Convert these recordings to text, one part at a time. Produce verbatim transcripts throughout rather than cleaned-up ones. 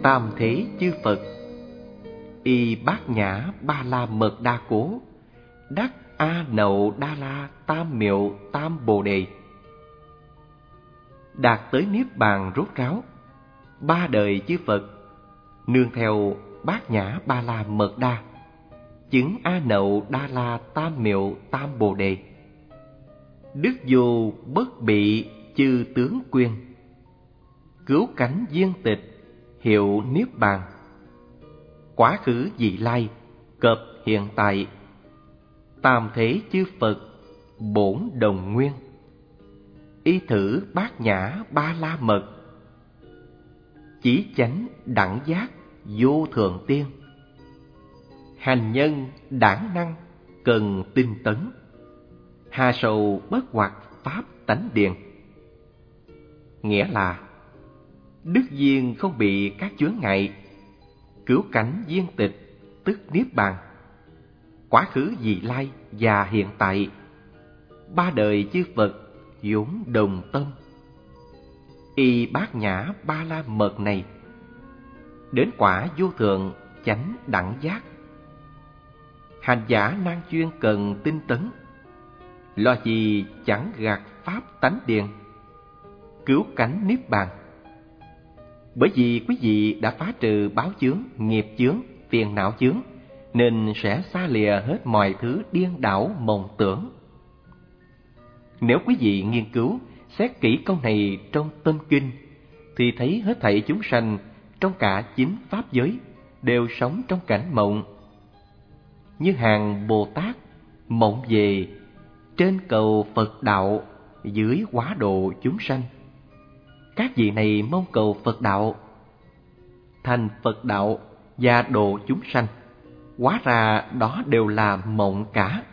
Tam thế chư Phật, y bát nhã ba la mật đa cố, đắc a nậu đa la tam miệu tam bồ đề. Đạt tới niết bàn rốt ráo, ba đời chư Phật nương theo bát nhã ba la mật đa, chứng a nậu đa la tam miệu tam bồ đề. Đức vô bất bị chư tướng quyên, cứu cánh viên tịch hiệu niết bàn. Quá khứ vị lai cập hiện tại, tam thế chư Phật bổn đồng nguyên. Y thử bát nhã ba la mật, chí chánh đẳng giác vô thượng tiên. Hành nhân đản năng cần tinh tấn, hà sầu bất hoặc pháp tánh điền. Nghĩa là đức duyên không bị các chướng ngại, cứu cánh viên tịch tức niết bàn. Quá khứ vị lai và hiện tại, ba đời chư Phật vốn đồng tâm. Y bát nhã ba la mật này, đến quả vô thượng chánh đẳng giác. Hành giả nan chuyên cần tinh tấn, lo gì chẳng gạt pháp tánh điền, cứu cánh niết bàn. Bởi vì quý vị đã phá trừ báo chướng, nghiệp chướng, phiền não chướng, nên sẽ xa lìa hết mọi thứ điên đảo mộng tưởng. Nếu quý vị nghiên cứu, xét kỹ câu này trong Tâm Kinh, thì thấy hết thảy chúng sanh trong cả chín pháp giới đều sống trong cảnh mộng. Như hàng Bồ Tát mộng về trên cầu Phật đạo, dưới hóa độ chúng sanh. Các vị này mong cầu Phật đạo, thành Phật đạo và độ chúng sanh, hóa ra đó đều là mộng cả.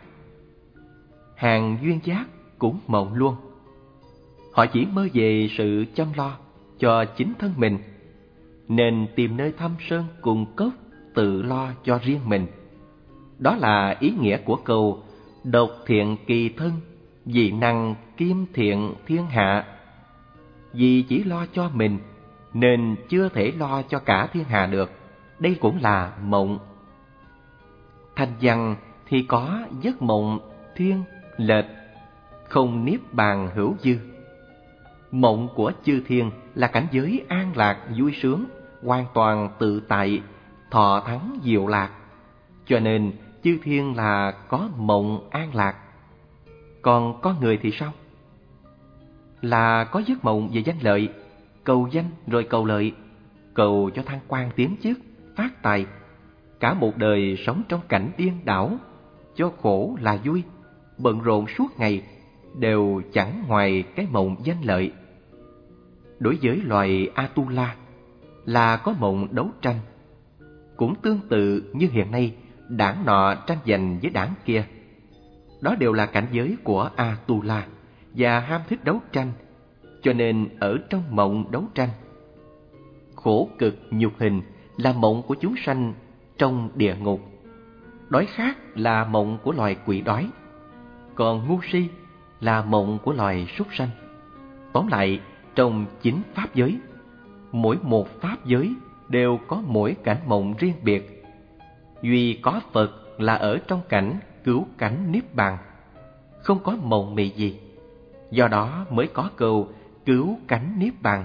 Hàng duyên giác cũng mộng luôn. Họ chỉ mơ về sự chăm lo cho chính thân mình, nên tìm nơi thâm sơn cùng cốc tự lo cho riêng mình. Đó là ý nghĩa của câu độc thiện kỳ thân, dị năng kim thiện thiên hạ. Vì chỉ lo cho mình nên chưa thể lo cho cả thiên hạ được. Đây cũng là mộng. Thành văn thì có giấc mộng thiên lệch, không niết bàn hữu dư. Mộng của chư thiên là cảnh giới an lạc vui sướng, hoàn toàn tự tại, thọ thắng diệu lạc. Cho nên chư thiên là có mộng an lạc. Còn con người thì sao? Là có giấc mộng về danh lợi, cầu danh rồi cầu lợi, cầu cho thăng quan tiến chức, phát tài. Cả một đời sống trong cảnh điên đảo, cho khổ là vui, bận rộn suốt ngày, đều chẳng ngoài cái mộng danh lợi. Đối với loài Atula là có mộng đấu tranh, cũng tương tự như hiện nay đảng nọ tranh giành với đảng kia. Đó đều là cảnh giới của Atula và ham thích đấu tranh, cho nên ở trong mộng đấu tranh. Khổ cực nhục hình là mộng của chúng sanh trong địa ngục. Đói khát là mộng của loài quỷ đói, còn ngu si là mộng của loài súc sanh. Tóm lại, trong chín pháp giới, mỗi một pháp giới đều có mỗi cảnh mộng riêng biệt. Duy có Phật là ở trong cảnh cứu cánh niết bàn, không có mộng mị gì. Do đó mới có câu cứu cánh niết bàn.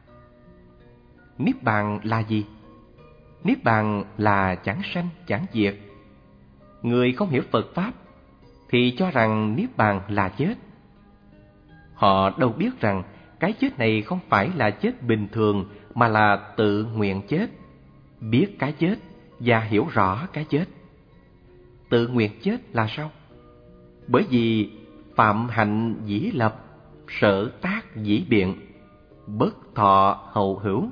Niết bàn là gì? Niết bàn là chẳng sanh chẳng diệt. Người không hiểu Phật Pháp thì cho rằng niết bàn là chết. Họ đâu biết rằng cái chết này không phải là chết bình thường, mà là tự nguyện chết. Biết cái chết và hiểu rõ cái chết. Tự nguyện chết là sao? Bởi vì phạm hạnh dĩ lập, sở tác dĩ biện, bất thọ hậu hữu.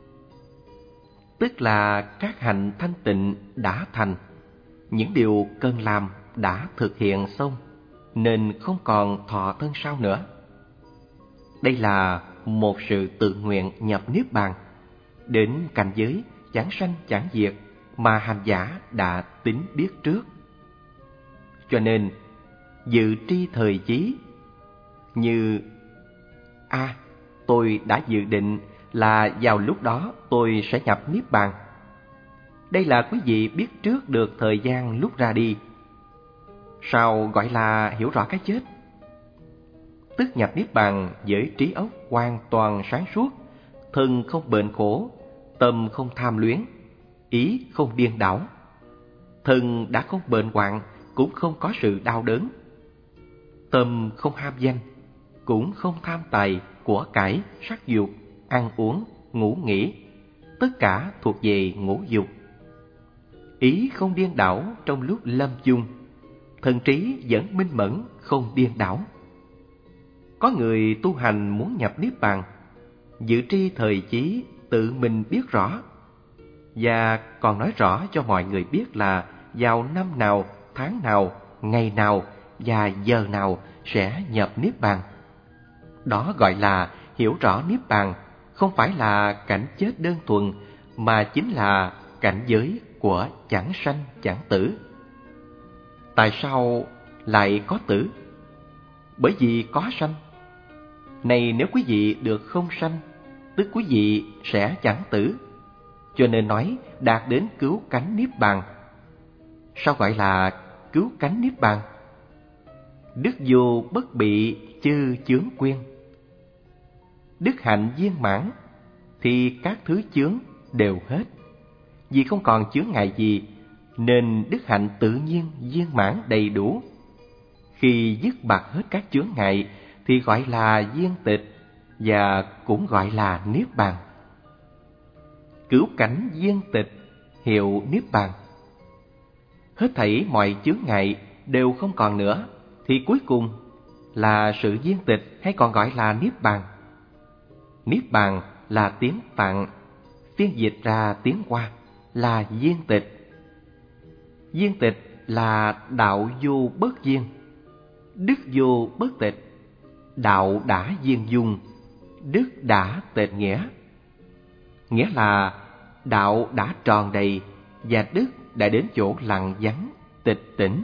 Tức là các hạnh thanh tịnh đã thành, những điều cần làm đã thực hiện xong, nên không còn thọ thân sau nữa. Đây là một sự tự nguyện nhập niết bàn, đến cảnh giới chẳng sanh chẳng diệt mà hành giả đã tính biết trước. Cho nên dự tri thời chí, như A. À, tôi đã dự định là vào lúc đó tôi sẽ nhập Niết Bàn. Đây là quý vị biết trước được thời gian lúc ra đi. Sao gọi là hiểu rõ cái chết? Tức nhập Niết Bàn với trí óc hoàn toàn sáng suốt, thân không bệnh khổ, tâm không tham luyến, ý không điên đảo. Thân đã không bệnh hoạn, cũng không có sự đau đớn. Tâm không ham danh, cũng không tham tài, của cải, sắc dục, ăn uống, ngủ nghỉ, tất cả thuộc về ngũ dục. Ý không điên đảo trong lúc lâm chung, thần trí vẫn minh mẫn, không điên đảo. Có người tu hành muốn nhập Niết Bàn, dự tri thời chí tự mình biết rõ, và còn nói rõ cho mọi người biết là vào năm nào, tháng nào, ngày nào và giờ nào sẽ nhập Niết Bàn. Đó gọi là hiểu rõ Niết Bàn, không phải là cảnh chết đơn thuần, mà chính là cảnh giới của chẳng sanh chẳng tử. Tại sao lại có tử? Bởi vì có sanh. Này, nếu quý vị được không sanh, tức quý vị sẽ chẳng tử. Cho nên nói đạt đến cứu cánh Niết Bàn. Sao gọi là cứu cánh Niết Bàn? Đức vô bất bị chư chướng quyên. Đức hạnh viên mãn thì các thứ chướng đều hết. Vì không còn chướng ngại gì, nên đức hạnh tự nhiên viên mãn đầy đủ. Khi dứt bạc hết các chướng ngại thì gọi là viên tịch, và cũng gọi là Niết Bàn. Cứu cảnh viên tịch hiệu Niết Bàn. Hết thảy mọi chướng ngại đều không còn nữa, thì cuối cùng là sự viên tịch, hay còn gọi là Niết Bàn. Niết Bàn là tiếng Phạn, phiên dịch ra tiếng Hoa là viên tịch. Viên tịch là đạo vô bất viên, đức vô bất tịch. Đạo đã viên dung, đức đã tịch nghĩa. Nghĩa là đạo đã tròn đầy và đức đã đến chỗ lặng vắng, tịch tỉnh.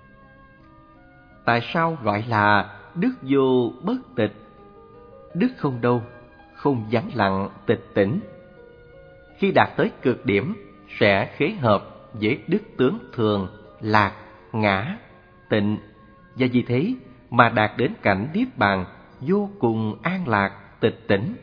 Tại sao gọi là đức vô bất tịch? Đức không đâu, không vắng lặng, tịch tỉnh. Khi đạt tới cực điểm sẽ khế hợp với đức tướng thường, lạc, ngã, tịnh, và vì thế mà đạt đến cảnh Niết Bàn vô cùng an lạc, tịch tỉnh.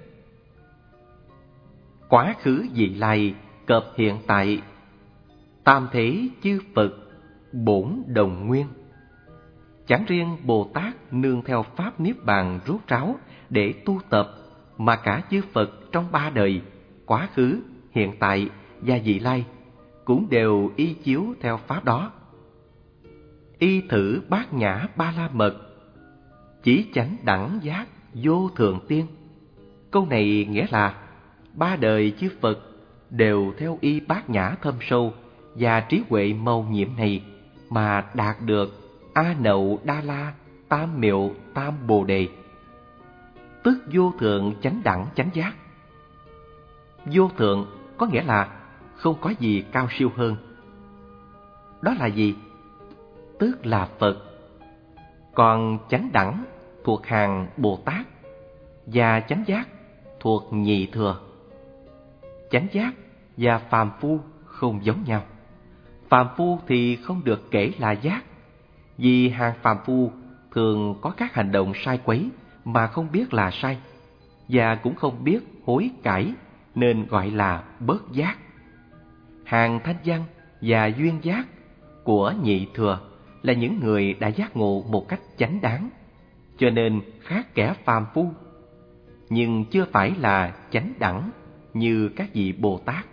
Quá khứ vị lai cập hiện tại, tam thế chư Phật bổn đồng nguyên. Chẳng riêng Bồ Tát nương theo pháp Niết Bàn rốt ráo để tu tập, mà cả chư Phật trong ba đời, quá khứ, hiện tại và vị lai cũng đều y chiếu theo pháp đó. Y thử bát nhã ba la mật, chỉ chánh đẳng giác vô thượng tiên. Câu này nghĩa là ba đời chư Phật đều theo y bát nhã thâm sâu và trí huệ mầu nhiệm này mà đạt được A Nậu Đa La Tam Miệu Tam Bồ Đề, tức vô thượng chánh đẳng chánh giác. Vô thượng có nghĩa là không có gì cao siêu hơn. Đó là gì? Tức là Phật. Còn chánh đẳng thuộc hàng Bồ Tát, và chánh giác thuộc nhị thừa. Chánh giác và phàm phu không giống nhau. Phàm phu thì không được kể là giác, vì hàng phàm phu thường có các hành động sai quấy mà không biết là sai, và cũng không biết hối cải, nên gọi là bớt giác. Hàng thanh văn và duyên giác của nhị thừa là những người đã giác ngộ một cách chánh đáng, cho nên khác kẻ phàm phu, nhưng chưa phải là chánh đẳng như các vị Bồ Tát.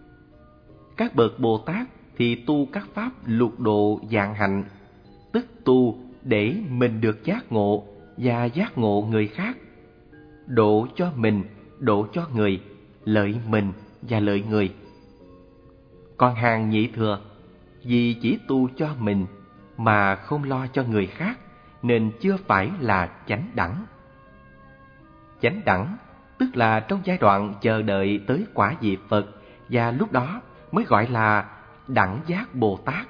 Các bậc Bồ Tát thì tu các pháp lục độ vạn hạnh, tức tu để mình được giác ngộ và giác ngộ người khác, độ cho mình, độ cho người, lợi mình và lợi người. Còn hàng nhị thừa vì chỉ tu cho mình mà không lo cho người khác, nên chưa phải là chánh đẳng. Chánh đẳng tức là trong giai đoạn chờ đợi tới quả vị Phật, và lúc đó mới gọi là đẳng giác Bồ Tát.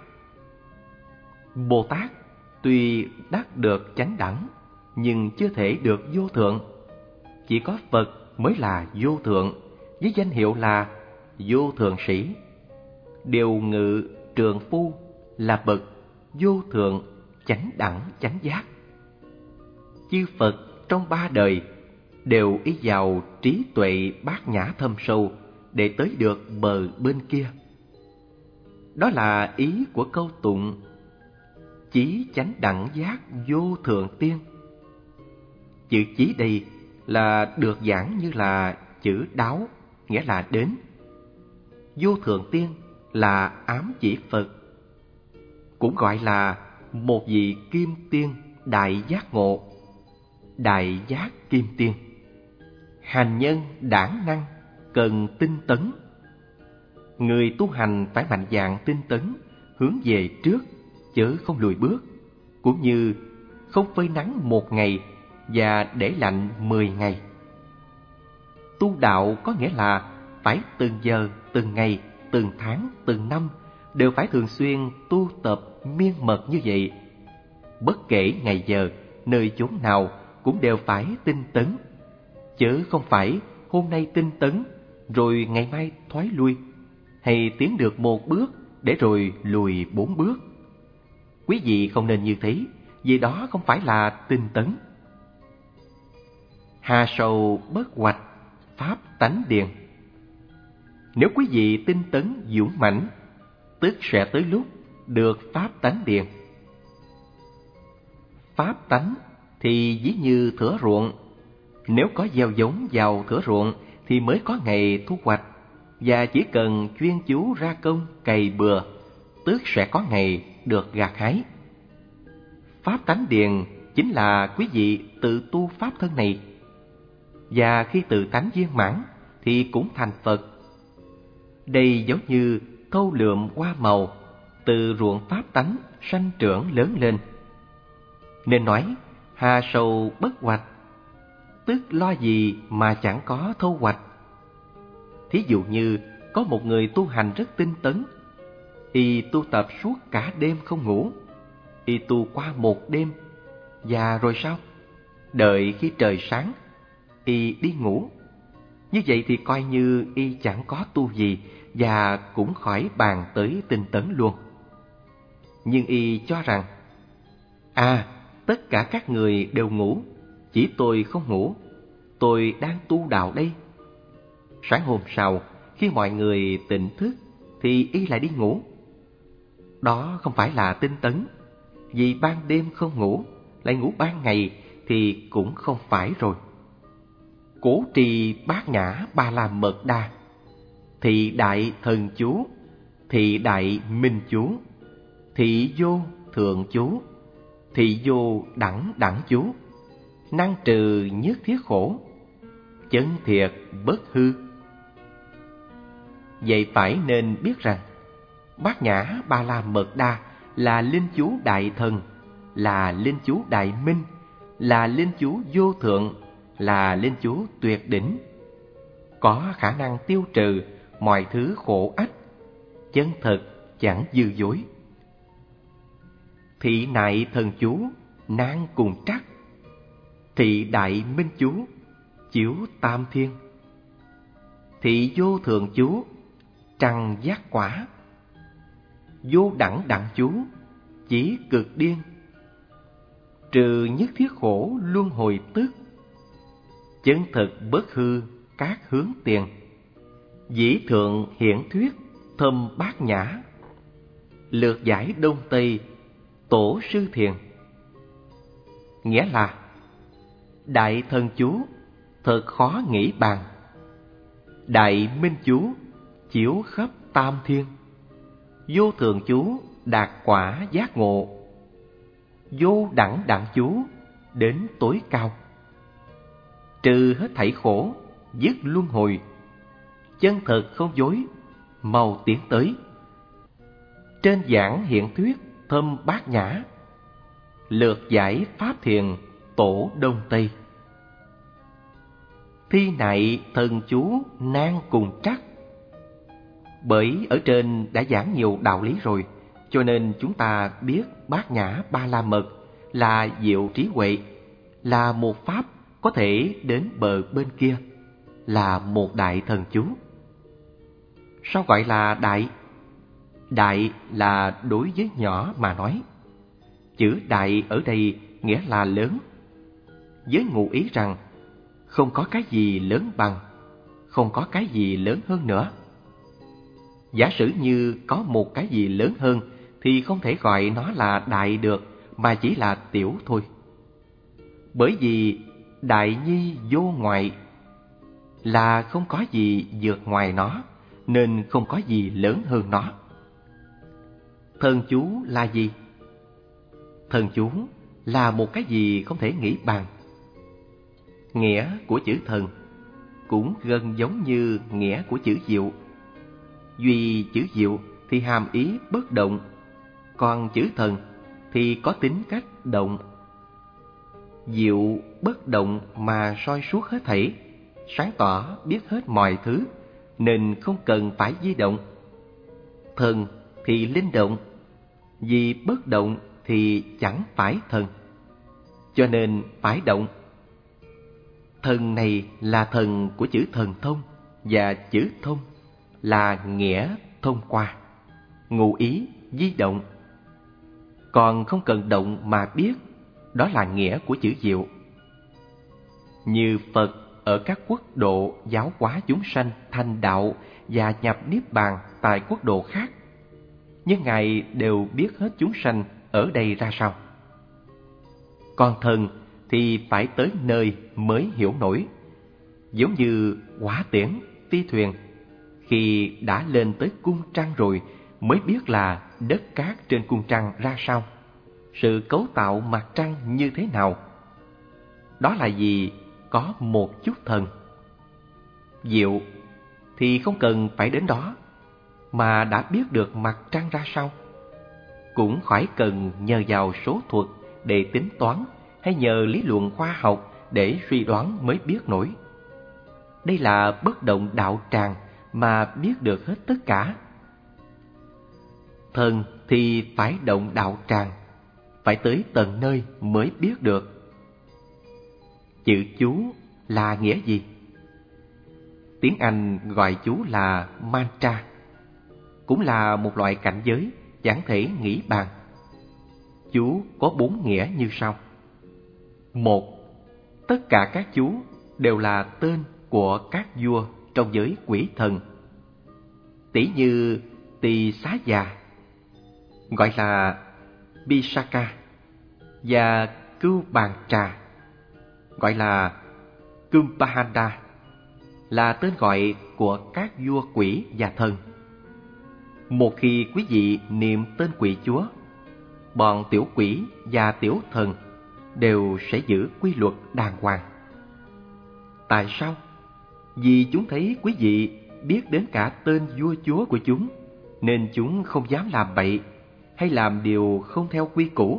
Bồ Tát tuy đắc được chánh đẳng, nhưng chưa thể được vô thượng. Chỉ có Phật mới là vô thượng. với danh hiệu là Vô Thượng Sĩ. Điều ngự trượng phu là bậc vô thượng chánh đẳng chánh giác. Chư Phật trong ba đời đều ý vào trí tuệ bát nhã thâm sâu để tới được bờ bên kia. Đó là ý của câu tụng chí chánh đẳng giác vô thượng tiên. Chữ chí đây là được giảng như là chữ đáo, nghĩa là đến. Vô thượng tiên là ám chỉ Phật, cũng gọi là một vị kim tiên đại giác ngộ, đại giác kim tiên. Hành nhân đản năng cần tinh tấn. Người tu hành phải mạnh dạn tinh tấn, hướng về trước chớ không lùi bước, cũng như không phơi nắng một ngày và để lạnh mười ngày. Tu đạo có nghĩa là phải từng giờ, từng ngày, từng tháng, từng năm đều phải thường xuyên tu tập miên mật như vậy. Bất kể ngày giờ, nơi chốn nào cũng đều phải tinh tấn, chớ không phải hôm nay tinh tấn rồi ngày mai thoái lui, hay tiến được một bước để rồi lùi bốn bước. Quý vị không nên như thế, vì đó không phải là tinh tấn. Hà sầu bất hoạch, pháp tánh điền. Nếu quý vị tinh tấn dũng mãnh, tức sẽ tới lúc được pháp tánh điền. Pháp tánh thì ví như thửa ruộng. Nếu có gieo giống vào thửa ruộng thì mới có ngày thu hoạch, và chỉ cần chuyên chú ra công cày bừa, tức sẽ có ngày được gặt hái. Pháp tánh điền chính là quý vị tự tu pháp thân này, và khi tự tánh viên mãn thì cũng thành Phật. Đây giống như thâu lượm hoa màu, từ ruộng pháp tánh sanh trưởng lớn lên. Nên nói hà sầu bất hoạch, tức lo gì mà chẳng có thu hoạch. Thí dụ như có một người tu hành rất tinh tấn, y tu tập suốt cả đêm không ngủ, y tu qua một đêm, và rồi sao? Đợi khi trời sáng, y đi ngủ. Như vậy thì coi như y chẳng có tu gì, và cũng khỏi bàn tới tinh tấn luôn. Nhưng y cho rằng, à, tất cả các người đều ngủ, chỉ tôi không ngủ, tôi đang tu đạo đây. Sáng hôm sau, khi mọi người tỉnh thức thì y lại đi ngủ. Đó không phải là tinh tấn, vì ban đêm không ngủ, lại ngủ ban ngày thì cũng không phải rồi. Cố trì bát nhã ba la mật đa, thị đại thần chú, thị đại minh chú, thị vô thượng chú, thị vô đẳng đẳng chú, năng trừ nhất thiết khổ, chân thiệt bất hư. Vậy phải nên biết rằng bát nhã ba la mật đa là linh chú đại thần, là linh chú đại minh, là linh chú vô thượng, là linh chú tuyệt đỉnh, có khả năng tiêu trừ mọi thứ khổ ách, chân thật chẳng dư dối. Thị nại thần chú nan cùng trắc, thị đại minh chú chiếu tam thiên, thị vô thượng chú trăng giác quả, vô đẳng đẳng chú chỉ cực điên, trừ nhất thiết khổ luân hồi tức, chân thực bất hư các hướng tiền, dĩ thượng hiển thuyết thâm bát nhã, lược giải đông tây tổ sư thiền. Nghĩa là đại thần chú thật khó nghĩ bàn, đại minh chú chiếu khắp tam thiên, vô thượng chú đạt quả giác ngộ, vô đẳng đẳng chú đến tối cao, trừ hết thảy khổ, dứt luân hồi, chân thật không dối, mau tiến tới. Trên giảng hiện thuyết thâm bát nhã, lược giải pháp thiền tổ đông tây. Thi nại thần chú nan cùng trắc. Bởi ở trên đã giảng nhiều đạo lý rồi, cho nên chúng ta biết bát nhã ba la mật là diệu trí huệ, là một pháp có thể đến bờ bên kia. là một đại thần chú. Sao gọi là đại? Đại là đối với nhỏ mà nói. Chữ đại ở đây nghĩa là lớn, với ngụ ý rằng không có cái gì lớn bằng, không có cái gì lớn hơn nữa. Giả sử như có một cái gì lớn hơn thì không thể gọi nó là đại được, mà chỉ là tiểu thôi. Bởi vì đại nhi vô ngoại là không có gì vượt ngoài nó, nên không có gì lớn hơn nó. Thần chú là gì? Thần chú là một cái gì không thể nghĩ bàn. Nghĩa của chữ thần cũng gần giống như nghĩa của chữ diệu. Duy chữ diệu thì hàm ý bất động, còn chữ thần thì có tính cách động. Diệu bất động mà soi suốt hết thảy, sáng tỏ biết hết mọi thứ, nên không cần phải di động. Thần thì linh động, vì bất động thì chẳng phải thần, cho nên phải động. Thần này là thần của chữ thần thông, và chữ thông là nghĩa thông qua, ngụ ý di động. Còn không cần động mà biết, đó là nghĩa của chữ diệu. Như Phật ở các quốc độ giáo hóa chúng sanh thành đạo và nhập niết bàn tại quốc độ khác, nhưng Ngài đều biết hết chúng sanh ở đây ra sao. Còn thần thì phải tới nơi mới hiểu nổi, giống như hỏa tiễn, phi thuyền. Khi đã lên tới cung trăng rồi mới biết là đất cát trên cung trăng ra sao, sự cấu tạo mặt trăng như thế nào. Đó là vì có một chút thần. Diệu thì không cần phải đến đó, mà đã biết được mặt trăng ra sao. Cũng khỏi cần nhờ vào số thuật để tính toán, hay nhờ lý luận khoa học để suy đoán mới biết nổi. Đây là bất động đạo tràng mà biết được hết tất cả. Thần thì phải động đạo tràng, phải tới tận nơi mới biết được. Chữ chú là nghĩa gì? Tiếng Anh gọi chú là mantra, cũng là một loại cảnh giới chẳng thể nghĩ bàn. Chú có bốn nghĩa như sau. Một, tất cả các chú đều là tên của các vua trong giới quỷ thần. Tỷ như Tỳ Xá Già gọi là Bisaka, và Cưu Bàn Trà gọi là Kumbhanda, là tên gọi của các vua quỷ và thần. Một khi quý vị niệm tên quỷ chúa, bọn tiểu quỷ và tiểu thần đều sẽ giữ quy luật đàng hoàng. Tại sao? Vì chúng thấy quý vị biết đến cả tên vua chúa của chúng, nên chúng không dám làm bậy hay làm điều không theo quy củ.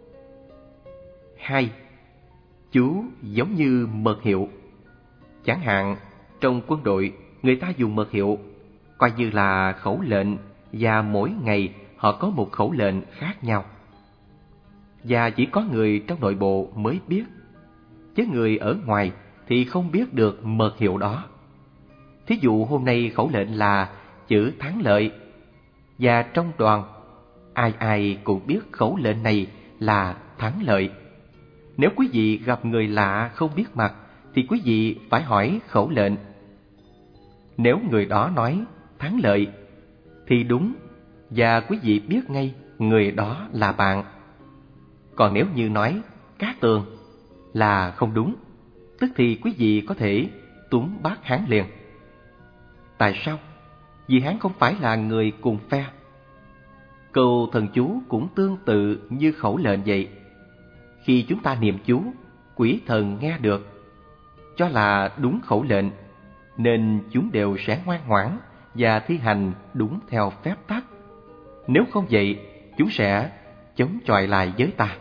Hai, chú giống như mật hiệu. Chẳng hạn trong quân đội, người ta dùng mật hiệu coi như là khẩu lệnh, và mỗi ngày họ có một khẩu lệnh khác nhau. Và chỉ có người trong nội bộ mới biết, chứ người ở ngoài thì không biết được mật hiệu đó. Thí dụ hôm nay khẩu lệnh là chữ thắng lợi, và trong đoàn ai ai cũng biết khẩu lệnh này là thắng lợi. Nếu quý vị gặp người lạ không biết mặt thì quý vị phải hỏi khẩu lệnh. Nếu người đó nói thắng lợi thì đúng, và quý vị biết ngay người đó là bạn. Còn nếu như nói cát tường là không đúng, tức thì quý vị có thể túm bát hắn liền. Tại sao? Vì hắn không phải là người cùng phe. Câu thần chú cũng tương tự như khẩu lệnh vậy. Khi chúng ta niệm chú, quỷ thần nghe được, cho là đúng khẩu lệnh, nên chúng đều sẽ ngoan ngoãn và thi hành đúng theo phép tắc. Nếu không vậy, chúng sẽ chống chọi lại với ta.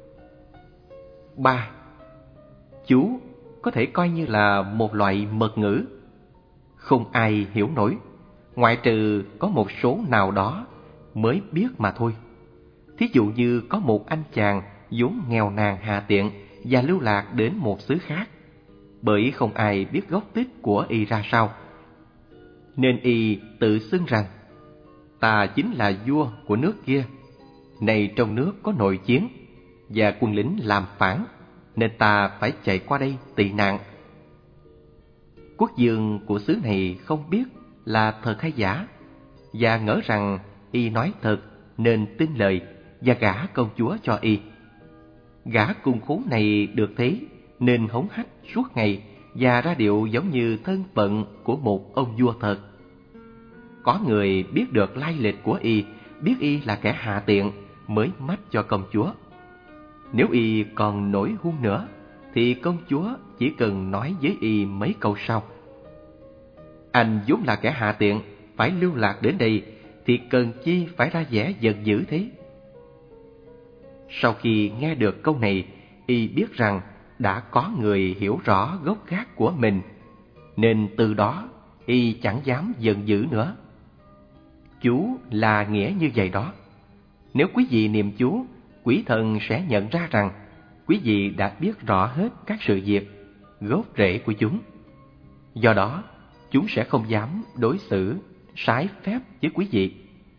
Ba, chú có thể coi như là một loại mật ngữ, không ai hiểu nổi, ngoại trừ có một số nào đó mới biết mà thôi. Thí dụ như có một anh chàng vốn nghèo nàn hạ tiện và lưu lạc đến một xứ khác. bởi không ai biết gốc tích của y ra sao. Nên y tự xưng rằng, ta chính là vua của nước kia. Này trong nước có nội chiến và quân lính làm phản, nên ta phải chạy qua đây tị nạn. Quốc vương của xứ này không biết là thật hay giả, và ngỡ rằng y nói thật nên tin lời và gả công chúa cho y. Gã cung khốn này được thế nên hống hách suốt ngày và ra điệu giống như thân phận của một ông vua thật. Có người biết được lai lịch của y, biết y là kẻ hạ tiện mới mách cho công chúa. Nếu y còn nổi hung nữa thì công chúa chỉ cần nói với y mấy câu sau: anh vốn là kẻ hạ tiện, phải lưu lạc đến đây thì cần chi phải ra vẻ giận dữ thế. Sau khi nghe được câu này, y biết rằng đã có người hiểu rõ gốc gác của mình, nên từ đó y chẳng dám giận dữ nữa. Chú là nghĩa như vậy đó. Nếu quý vị niệm chú, quỷ thần sẽ nhận ra rằng quý vị đã biết rõ hết các sự việc, gốc rễ của chúng. Do đó, chúng sẽ không dám đối xử trái phép với quý vị.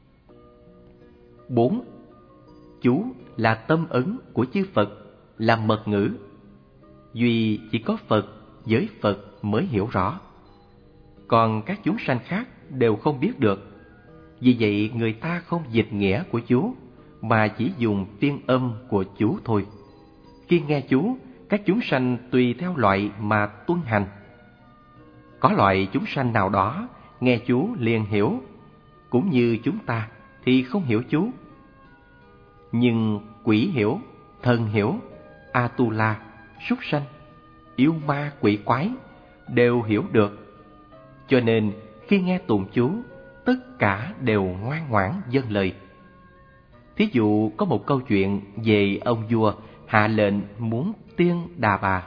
Bốn. Chú là tâm ấn của chư Phật, là mật ngữ. Duy chỉ có Phật với Phật mới hiểu rõ, còn các chúng sanh khác đều không biết được. Vì vậy người ta không dịch nghĩa của chú, mà chỉ dùng phiên âm của chú thôi. Khi nghe chú, các chúng sanh tùy theo loại mà tuân hành. Có loại chúng sanh nào đó nghe chú liền hiểu, cũng như chúng ta thì không hiểu chú. Nhưng quỷ hiểu, thần hiểu, Atula, súc sanh, yêu ma quỷ quái đều hiểu được. Cho nên khi nghe tụng chú, tất cả đều ngoan ngoãn vâng lời. Thí dụ có một câu chuyện về ông vua hạ lệnh muốn Tiên Đà Bà.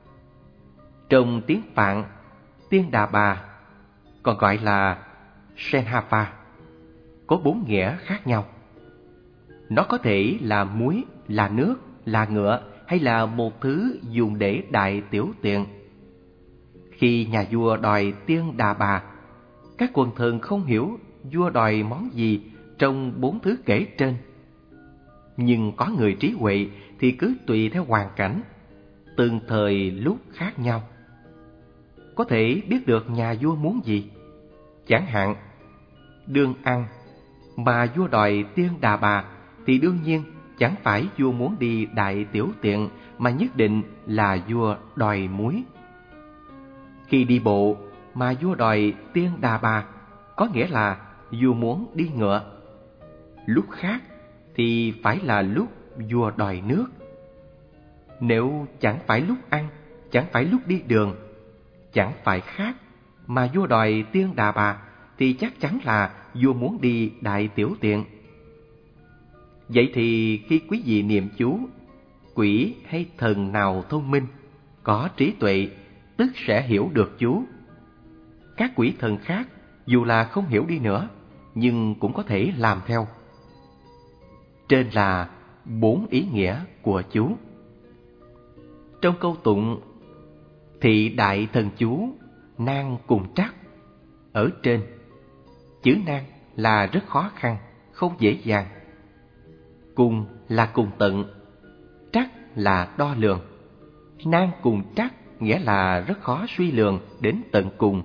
Trong tiếng Phạn, Tiên Đà Bà, còn gọi là Senhapa, có bốn nghĩa khác nhau. Nó có thể là muối, là nước, là ngựa, hay là một thứ dùng để đại tiểu tiện. Khi nhà vua đòi Tiên Đà Bà, các quần thần không hiểu vua đòi món gì trong bốn thứ kể trên. Nhưng có người trí huệ thì cứ tùy theo hoàn cảnh, từng thời lúc khác nhau, có thể biết được nhà vua muốn gì. Chẳng hạn, đương ăn mà vua đòi Tiên Đà Bà thì đương nhiên chẳng phải vua muốn đi đại tiểu tiện, mà nhất định là vua đòi muối. Khi đi bộ mà vua đòi Tiên Đà Bà, có nghĩa là vua muốn đi ngựa. Lúc khác thì phải là lúc vua đòi nước. Nếu chẳng phải lúc ăn, chẳng phải lúc đi đường, chẳng phải khác mà vua đòi Tiên Đà Bà, thì chắc chắn là vua muốn đi đại tiểu tiện. Vậy thì khi quý vị niệm chú, quỷ hay thần nào thông minh, có trí tuệ, tức sẽ hiểu được chú. Các quỷ thần khác dù là không hiểu đi nữa, nhưng cũng có thể làm theo. Trên là bốn ý nghĩa của chú. Trong câu tụng thị đại thần chú nan cùng trắc, ở trên, chữ nan là rất khó khăn, không dễ dàng. Cùng là cùng tận, trắc là đo lường. Nan cùng trắc nghĩa là rất khó suy lường đến tận cùng.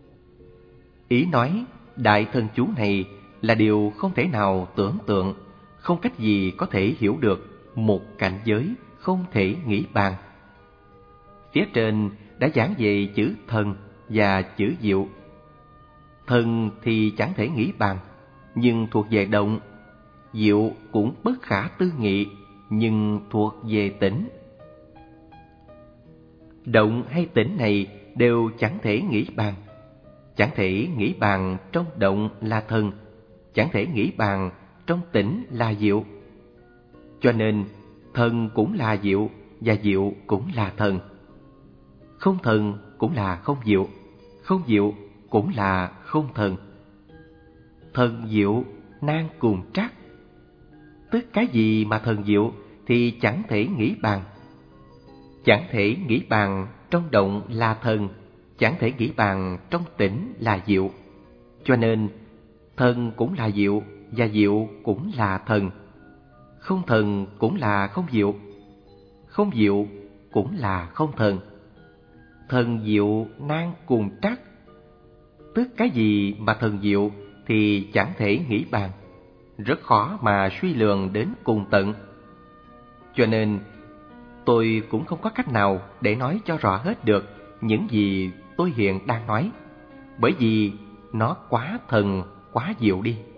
Ý nói đại thần chú này là điều không thể nào tưởng tượng, không cách gì có thể hiểu được, một cảnh giới không thể nghĩ bàn. Phía trên đã giảng về chữ thần và chữ diệu. Thần thì chẳng thể nghĩ bàn, nhưng thuộc về động. Diệu cũng bất khả tư nghị, nhưng thuộc về tĩnh. Động hay tĩnh này đều chẳng thể nghĩ bàn. Chẳng thể nghĩ bàn trong động là thần, chẳng thể nghĩ bàn trong tĩnh là diệu. Cho nên thần cũng là diệu và diệu cũng là thần. Không thần cũng là không diệu, không diệu cũng là không thần. Thần diệu nan cùng trắc, tức cái gì mà thần diệu thì chẳng thể nghĩ bàn. Chẳng thể nghĩ bàn trong động là thần, chẳng thể nghĩ bàn trong tĩnh là diệu. Cho nên thần cũng là diệu và diệu cũng là thần. Không thần cũng là không diệu, không diệu cũng là không thần. Thần diệu nan cùng trắc. Tức cái gì mà thần diệu thì chẳng thể nghĩ bàn, rất khó mà suy lường đến cùng tận. Cho nên tôi cũng không có cách nào để nói cho rõ hết được những gì tôi hiện đang nói, bởi vì nó quá thần, quá diệu đi.